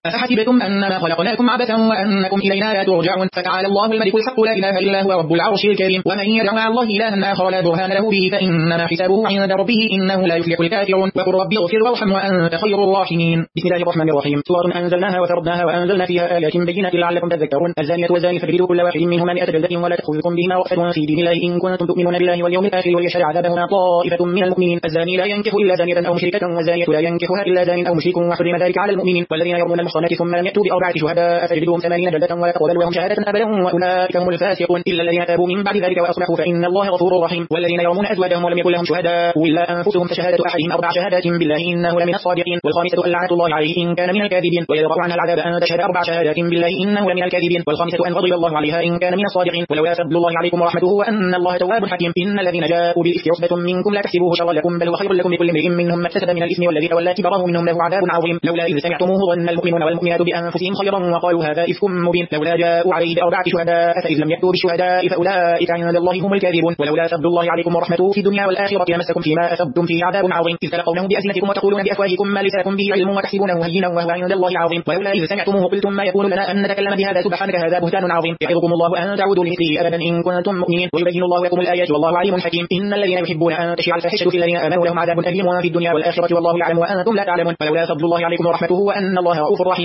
أفحسبتم أنما خلقناكم عبثا وأنكم إلينا لا ترجعون فتعالى الله الملك الحق لا إله إلا هو رب العرش الكريم ومن يدع مع الله إلها آخر لا برهان له به فإنما حسابه عند ربه إنه لا يفلح الكافرون وقل رب اغفر وارحم وأنت خير الراحمين. بسم الله الرحمن الرحيم. سورة أنزلناها وفرضناها وأنزلنا فيها آيات بينات لعلكم تذكرون. الزانية والزاني فاجلدوا كل واحد منهما 100 جلدة ولا تأخذكم بهما رأفة في دين الله إن كنتم تؤمنون بالله واليوم الآخر وليشهد عذابهما طائفة من المؤمنين. الزاني لا ينكح إلا زانية أو مشركة والزانية لا ينكحها إلا زان أو مشرك وحرم ذلك على المؤمنين. والذين يرمون المحصنات ثم لم يأتوا بأربعة شهداء فاجلدوهم 80 جلدة ولا تقبلوا لهم شهادة أبدا وأولئك هم الفاسقون إلا الذين تابوا من بعد ذلك وأصلحوا فإن الله غفور رحيم. والذين يرمون أزواجهم ولم يكن لهم شهداء إلا أنفسهم فشهادة أحدهم 4 شهادات بالله إنه لمن الصادقين. والخامسة أن لعنة الله عليه إن كان من الكاذبين ويدرأ عنها العذاب أن تشهد 4 شهادات بالله إنه لمن الكاذبين. والخامسة أن غضب الله عليها إن كان من الصادقين. ولولا فضل الله عليكم ورحمته وأن الله تواب حكيم. إن الذين جاءوا بالإفك عصبة منكم لا تحسبوه شرا لكم بل هو خير لكم لكل امرئ منهم ما اكتسب من الإثم والذي تولى كبره منهم له عذاب عظيم. لولا إذ سمعتموه ظن المؤمنون والمؤمنات بأنفسهم خيرا وقالوا هذا إفك مبين. لولا جاءوا عليه ب4 شهداء فإذ لم يأتوا بالشهداء فأولئك عند الله هم الكاذبون. ولولا فضل الله عليكم ورحمته في الدنيا والآخرة لمسكم فيما أفضتم فيه عذاب عظيم إذ تلقونه بألسنتكم وتقولون بأفواهكم ما ليس لكم به علم وتحسبونه هينا وهو عند الله عظيم. ولولا إذ سمعتموه قلتم ما يكون لنا أن نتكلم بهذا سبحانك هذا بهتان عظيم. يعظكم الله أن تعودوا لمثله أبدا إن كنتم مؤمنين ويبين الله لكم الآيات والله عليم حكيم. إن الذين يحبون أن تشيع الفاحشة في الذين آمنوا لهم عذاب أليم في الدنيا والآخرة والله يعلم وأنتم لا تعلمون. ولولا فضل الله عليكم ورحمته وأن الله رؤوف رحيم